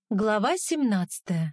Глава 17.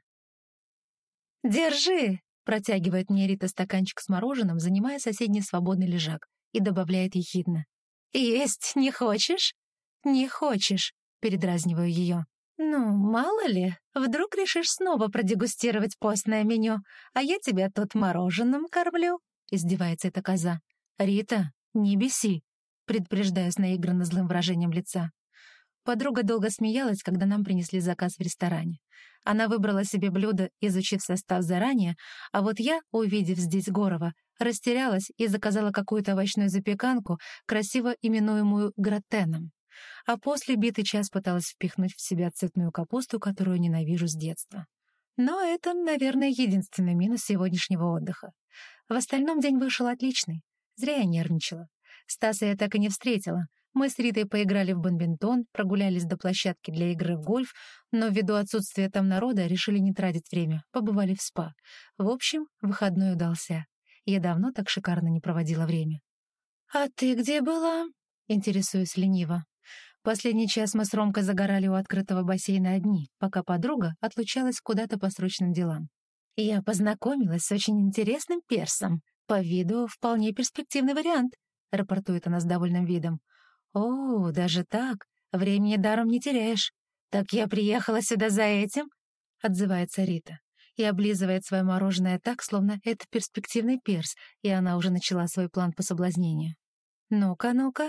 «Держи!» — протягивает мне Рита стаканчик с мороженым, занимая соседний свободный лежак, и добавляет ехидно. «Есть не хочешь?» «Не хочешь», — передразниваю ее. «Ну, мало ли, вдруг решишь снова продегустировать постное меню, а я тебя тут мороженым кормлю», — издевается эта коза. «Рита, не беси», — предупреждаю с наигранно злым выражением лица. Подруга долго смеялась, когда нам принесли заказ в ресторане. Она выбрала себе блюдо, изучив состав заранее, а вот я, увидев здесь Горова, растерялась и заказала какую-то овощную запеканку, красиво именуемую гратеном. А после битый час пыталась впихнуть в себя цветную капусту, которую ненавижу с детства. Но это, наверное, единственный минус сегодняшнего отдыха. В остальном день вышел отличный. Зря я нервничала. Стаса я так и не встретила. Мы с Ритой поиграли в бадминтон, прогулялись до площадки для игры в гольф, но ввиду отсутствия там народа решили не тратить время, побывали в спа. В общем, выходной удался. Я давно так шикарно не проводила время. «А ты где была?» — интересуюсь лениво. Последний час мы с Ромкой загорали у открытого бассейна одни, пока подруга отлучалась куда-то по срочным делам. «Я познакомилась с очень интересным персом. По виду вполне перспективный вариант», — рапортует она с довольным видом. «О, даже так? Времени даром не теряешь. Так я приехала сюда за этим?» — отзывается Рита и облизывает свое мороженое так, словно это перспективный перс, и она уже начала свой план по соблазнению. «Ну-ка, ну-ка.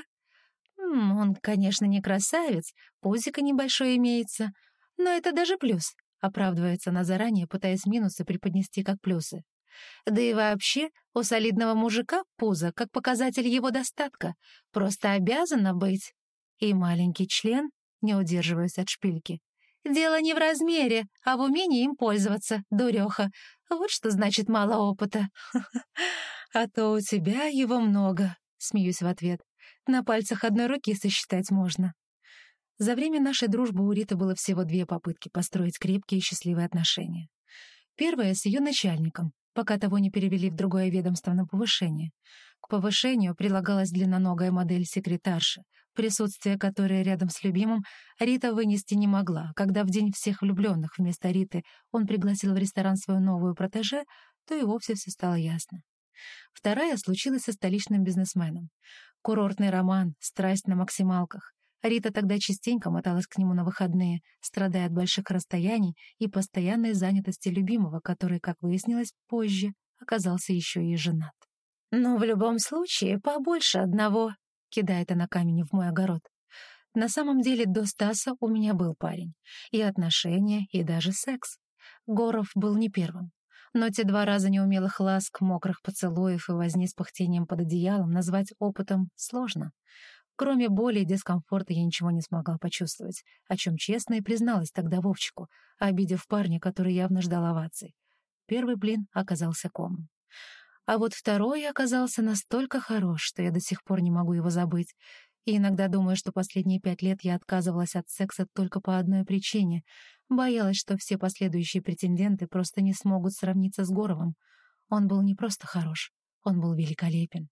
Он, конечно, не красавец, пузико небольшое имеется, но это даже плюс», — оправдывается она заранее, пытаясь минусы преподнести как плюсы. Да и вообще, у солидного мужика пузо как показатель его достатка, просто обязано быть. И маленький член, не удерживаясь от шпильки. Дело не в размере, а в умении им пользоваться, дуреха. Вот что значит мало опыта. А то у тебя его много, смеюсь в ответ. На пальцах одной руки сосчитать можно. За время нашей дружбы у Риты было всего 2 попытки построить крепкие и счастливые отношения. Первая с ее начальником, пока того не перевели в другое ведомство на повышение. К повышению прилагалась длинноногая модель-секретарша, присутствие которой рядом с любимым Рита вынести не могла. Когда в день всех влюбленных вместо Риты он пригласил в ресторан свою новую протеже, то и вовсе все стало ясно. Вторая случилась со столичным бизнесменом. Курортный роман, страсть на максималках. Рита тогда частенько моталась к нему на выходные, страдая от больших расстояний и постоянной занятости любимого, который, как выяснилось позже, оказался еще и женат. «Ну, в любом случае, побольше одного», — кидает она камень в мой огород. На самом деле, до Стаса у меня был парень. И отношения, и даже секс. Горов был не первым. Но те 2 раза неумелых ласк, мокрых поцелуев и возни с пыхтением под одеялом назвать опытом сложно. Кроме боли и дискомфорта я ничего не смогла почувствовать, о чем честно и призналась тогда Вовчику, обидев парня, который явно ждал оваций. Первый блин оказался комом. А вот второй оказался настолько хорош, что я до сих пор не могу его забыть. И иногда думаю, что последние 5 лет я отказывалась от секса только по одной причине. Боялась, что все последующие претенденты просто не смогут сравниться с Горовым. Он был не просто хорош, он был великолепен.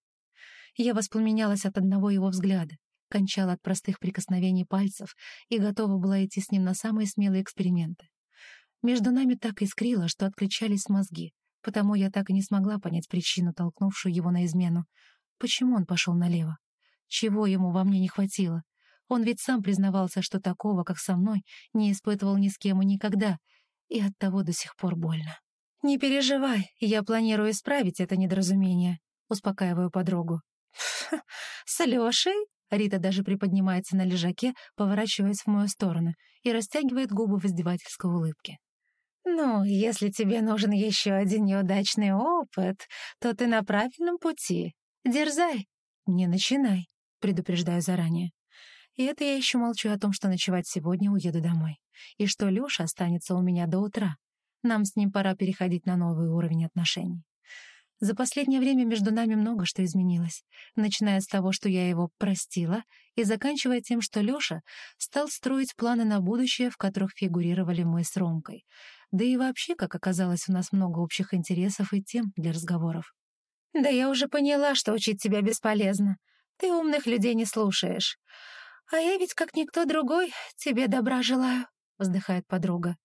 Я воспламенялась от одного его взгляда, кончала от простых прикосновений пальцев и готова была идти с ним на самые смелые эксперименты. Между нами так искрило, что отключались мозги, потому я так и не смогла понять причину, толкнувшую его на измену. Почему он пошел налево? Чего ему во мне не хватило? Он ведь сам признавался, что такого, как со мной, не испытывал ни с кем и никогда, и оттого до сих пор больно. «Не переживай, я планирую исправить это недоразумение», — успокаиваю подругу. «С Лешей?» Рита даже приподнимается на лежаке, поворачиваясь в мою сторону, и растягивает губы в издевательской улыбке. «Ну, если тебе нужен еще один неудачный опыт, то ты на правильном пути. Дерзай!» «Не начинай», — предупреждаю заранее. И это я еще молчу о том, что ночевать сегодня уеду домой, и что Леша останется у меня до утра. Нам с ним пора переходить на новый уровень отношений. За последнее время между нами много что изменилось, начиная с того, что я его простила, и заканчивая тем, что Леша стал строить планы на будущее, в которых фигурировали мы с Ромкой. Да и вообще, как оказалось, у нас много общих интересов и тем для разговоров. «Да я уже поняла, что учить тебя бесполезно. Ты умных людей не слушаешь. А я ведь, как никто другой, тебе добра желаю», — вздыхает подруга.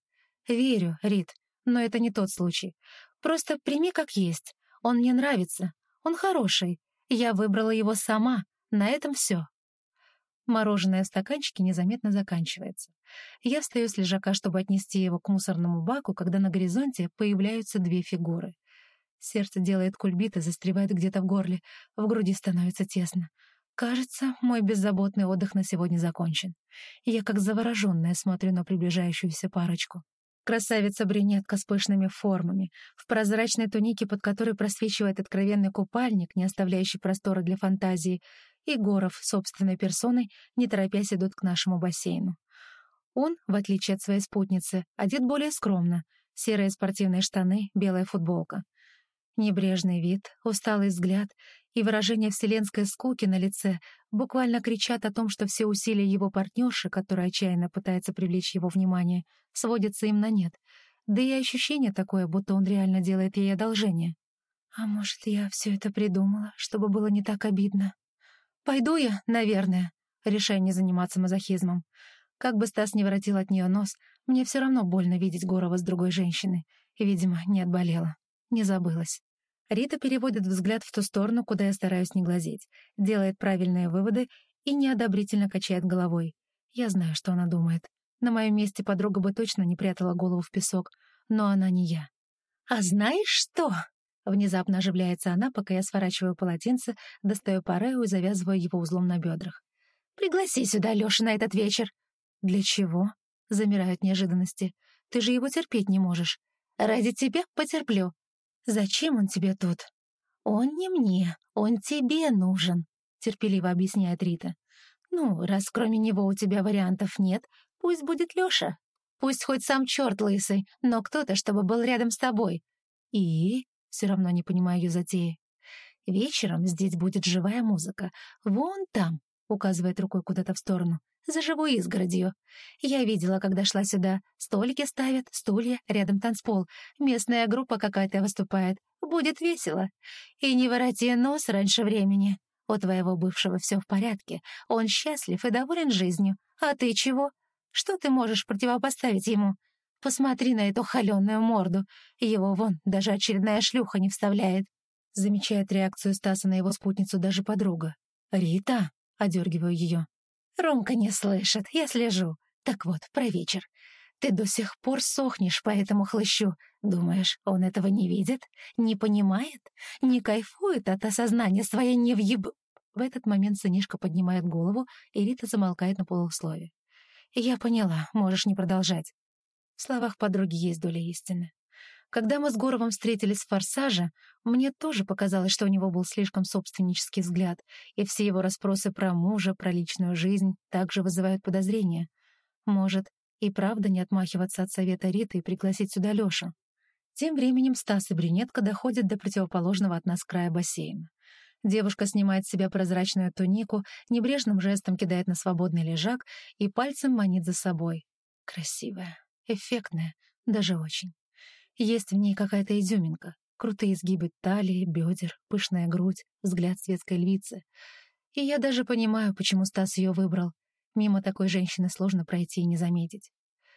Верю, Рит, но это не тот случай. Просто прими как есть. Он мне нравится. Он хороший. Я выбрала его сама. На этом все. Мороженое в стаканчике незаметно заканчивается. Я встаю с лежака, чтобы отнести его к мусорному баку, когда на горизонте появляются две фигуры. Сердце делает кульбит и застревает где-то в горле. В груди становится тесно. Кажется, мой беззаботный отдых на сегодня закончен. Я как завороженная смотрю на приближающуюся парочку. Красавица-брюнетка с пышными формами, в прозрачной тунике, под которой просвечивает откровенный купальник, не оставляющий простора для фантазии, и Горов собственной персоной, не торопясь, идут к нашему бассейну. Он, в отличие от своей спутницы, одет более скромно. Серые спортивные штаны, белая футболка. Небрежный вид, усталый взгляд и выражение вселенской скуки на лице буквально кричат о том, что все усилия его партнерши, которая отчаянно пытается привлечь его внимание, сводятся им на нет. Да и ощущение такое, будто он реально делает ей одолжение. А может, я все это придумала, чтобы было не так обидно? Пойду я, наверное, решаю не заниматься мазохизмом. Как бы Стас не воротил от нее нос, мне все равно больно видеть Горова с другой женщиной. И, видимо, не отболела, не забылась. Рита переводит взгляд в ту сторону, куда я стараюсь не глазеть, делает правильные выводы и неодобрительно качает головой. Я знаю, что она думает. На моем месте подруга бы точно не прятала голову в песок, но она не я. «А знаешь что?» Внезапно оживляется она, пока я сворачиваю полотенце, достаю парео и завязываю его узлом на бедрах. «Пригласи сюда Лёшу на этот вечер». «Для чего?» — замираю от неожиданности. «Ты же его терпеть не можешь». «Ради тебя потерплю». «Зачем он тебе тут?» «Он не мне, он тебе нужен», — терпеливо объясняет Рита. «Ну, раз кроме него у тебя вариантов нет, пусть будет Лёша. Пусть хоть сам чёрт лысый, но кто-то, чтобы был рядом с тобой». «И?» — все равно не понимаю её затеи. «Вечером здесь будет живая музыка. Вон там», — указывает рукой куда-то в сторону, «за живой изгородью. Я видела, когда шла сюда. Столики ставят, стулья, рядом танцпол. Местная группа какая-то выступает. Будет весело. И не вороти нос раньше времени. У твоего бывшего все в порядке. Он счастлив и доволен жизнью. А ты чего? Что ты можешь противопоставить ему? Посмотри на эту холеную морду. Его вон даже очередная шлюха не вставляет». Замечает реакцию Стаса на его спутницу даже подруга. «Рита!» — одергиваю ее. «Ромка не слышит, я слежу. Так вот, про вечер. Ты до сих пор сохнешь по этому хлыщу. Думаешь, он этого не видит? Не понимает? Не кайфует от осознания своей невъеб...» В этот момент сынишка поднимает голову, и Рита замолкает на полуслове. «Я поняла, можешь не продолжать». В словах подруги есть доля истины. Когда мы с Горовым встретились в «Форсаже», мне тоже показалось, что у него был слишком собственнический взгляд, и все его расспросы про мужа, про личную жизнь также вызывают подозрения. Может, и правда не отмахиваться от совета Риты и пригласить сюда Лёшу. Тем временем Стас и брюнетка доходят до противоположного от нас края бассейна. Девушка снимает с себя прозрачную тунику, небрежным жестом кидает на свободный лежак и пальцем манит за собой. Красивая, эффектная, даже очень. Есть в ней какая-то изюминка. Крутые изгибы талии, бедер, пышная грудь, взгляд светской львицы. И я даже понимаю, почему Стас ее выбрал. Мимо такой женщины сложно пройти и не заметить.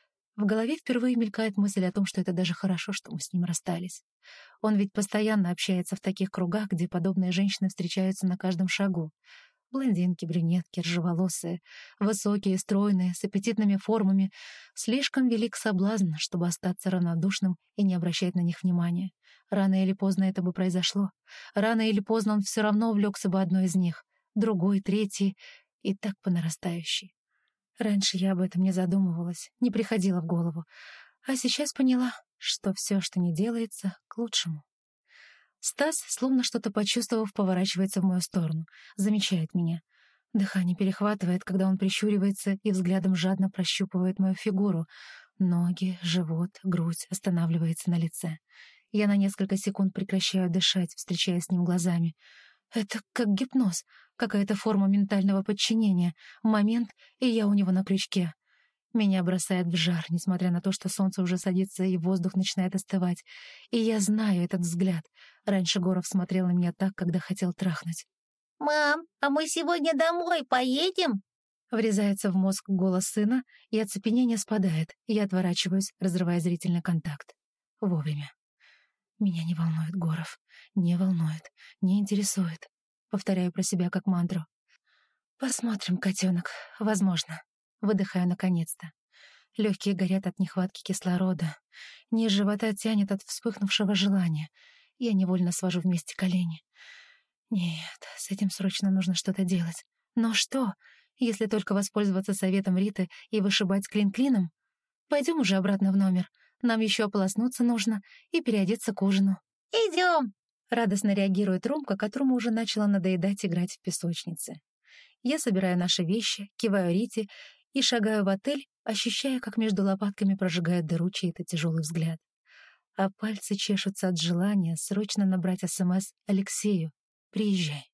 В голове впервые мелькает мысль о том, что это даже хорошо, что мы с ним расстались. Он ведь постоянно общается в таких кругах, где подобные женщины встречаются на каждом шагу. Блондинки, брюнетки, рыжеволосые, высокие, стройные, с аппетитными формами. Слишком велик соблазн, чтобы остаться равнодушным и не обращать на них внимания. Рано или поздно это бы произошло. Рано или поздно он все равно увлекся бы одной из них. Другой, третий, и так по нарастающей. Раньше я об этом не задумывалась, не приходила в голову. А сейчас поняла, что все, что не делается, к лучшему. Стас, словно что-то почувствовав, поворачивается в мою сторону, замечает меня. Дыхание перехватывает, когда он прищуривается и взглядом жадно прощупывает мою фигуру. Ноги, живот, грудь останавливается на лице. Я на несколько секунд прекращаю дышать, встречаясь с ним глазами. Это как гипноз, какая-то форма ментального подчинения. Момент, и я у него на крючке. Меня бросает в жар, несмотря на то, что солнце уже садится и воздух начинает остывать. И я знаю этот взгляд. Раньше Горов смотрел на меня так, когда хотел трахнуть. «Мам, а мы сегодня домой поедем?» Врезается в мозг голос сына, и оцепенение спадает. Я отворачиваюсь, разрывая зрительный контакт. Вовремя. Меня не волнует Горов. Не волнует. Не интересует. Повторяю про себя как мантру. Посмотрим, котенок. Возможно. Выдыхаю наконец-то. Легкие горят от нехватки кислорода. Низ живота тянет от вспыхнувшего желания. Я невольно свожу вместе колени. Нет, с этим срочно нужно что-то делать. Но что, если только воспользоваться советом Риты и вышибать клин клином? Пойдем уже обратно в номер. Нам еще ополоснуться нужно и переодеться к ужину. «Идем!» — радостно реагирует Ромка, которому уже начала надоедать играть в песочнице. Я собираю наши вещи, киваю Рите и шагаю в отель, ощущая, как между лопатками прожигает дыру чей-то тяжелый взгляд. А пальцы чешутся от желания срочно набрать СМС Алексею: «Приезжай».